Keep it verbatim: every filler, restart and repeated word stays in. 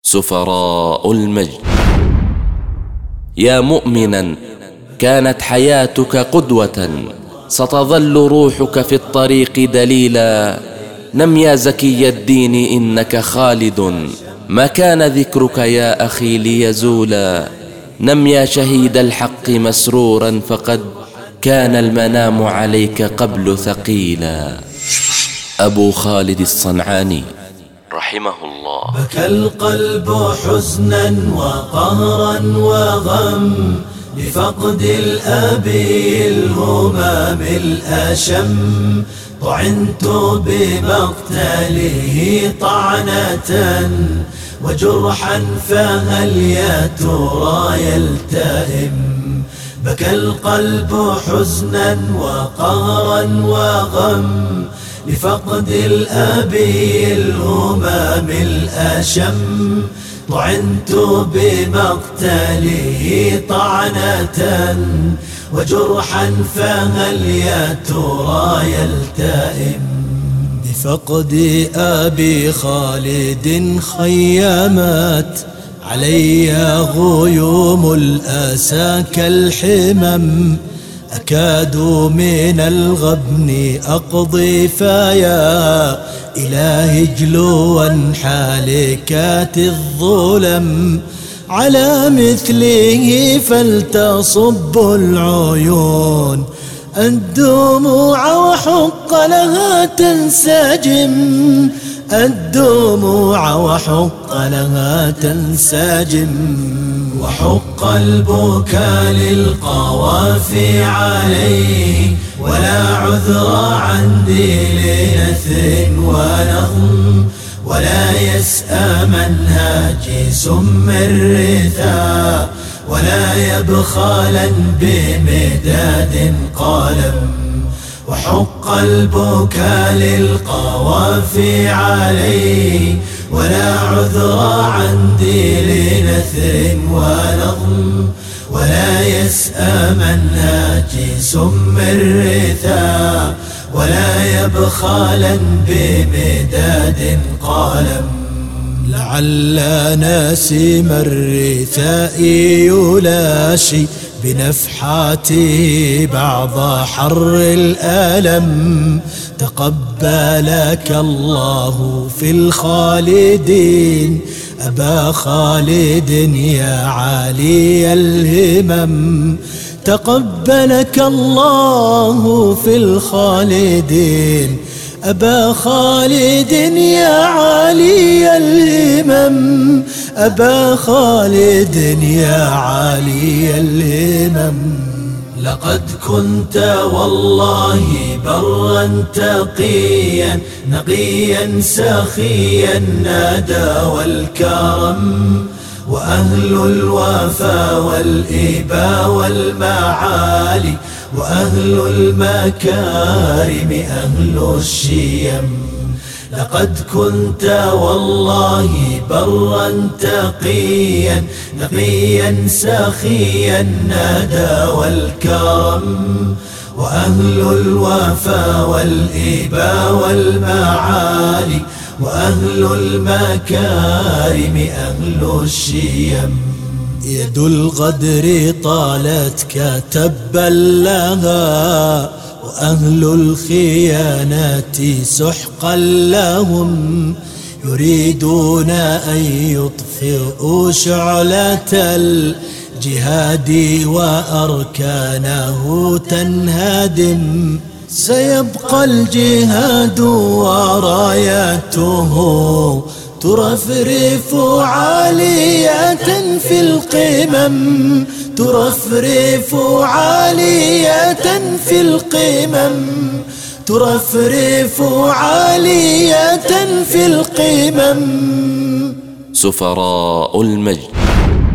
سفراء المجد. يا مؤمنا كانت حياتك قدوة، ستظل روحك في الطريق دليلا. نم يا زكي الدين إنك خالد، ما كان ذكرك يا أخي ليزولا. نم يا شهيد الحق مسرورا، فقد كان المنام عليك قبل ثقيلا. أبو خالد الصنعاني رحمه الله. بكى القلب حزنا وقهرا وغم لفقد الأب الهمام الأشم. طعنت بمقتله طعنة وجرحا فهل يا ترى يلتئم. بكى القلب حزنا وقهرا وغم لفقد الأب الهمام الأشم. طعنت بمقتله طعنة وجرحا فهل يا ترى يلتئم. بفقد أبي خالد خيمت علي غيوم الأسى كالحمم. أكاد من الغبن أقضي فيا إلهي اجلوا حالكات الظلم. على مثله فلتصب العيون الدموع وحق لها تنسجم. الدموع وحق لها تنسجم. وحق البكاء للقوافي عليه، ولا عذر عندي لنثر ونظم. ولا يسأى من هاجس الرثا، ولا يبخالا بمداد قلم. وحق البكاء للقوافي عليه، ولا عذر عندي لنثر ونظم. ولا يسأى من هاجس الرثا، ولا يبخالا بمداد قلم. لعل نسيم الرثاء يلاشي بنفحاته بعض حر الألم. تقبلك الله في الخالدين أبا خالد يا عالي الهمم. تقبلك الله في الخالدين أبا خالد يا عالي الهمم. أبا خالد يا عالي الهمم. لقد كنت والله برا تقيا نقيا سخيا الندى والكرم. وأهل الوفا والإبا والمعالي، وأهل المكارم أهل الشيم. لقد كنت والله برا تقيا نقيا سخيا الندى والكرم. وأهل الوفا والإبا والمعالي، وأهل المكارم أهل الشيم. يد الغدر طالت كتبا لها، وأهل الخيانة سحقا لهم. يريدون أن يطفئوا شعلة الجهاد وأركانه تنهدم. سيبقى الجهاد وراياته ترفرف عالية في القمم. ترفرف عالية في القمم. ترفرف عالية في القمم. سفراء المجد.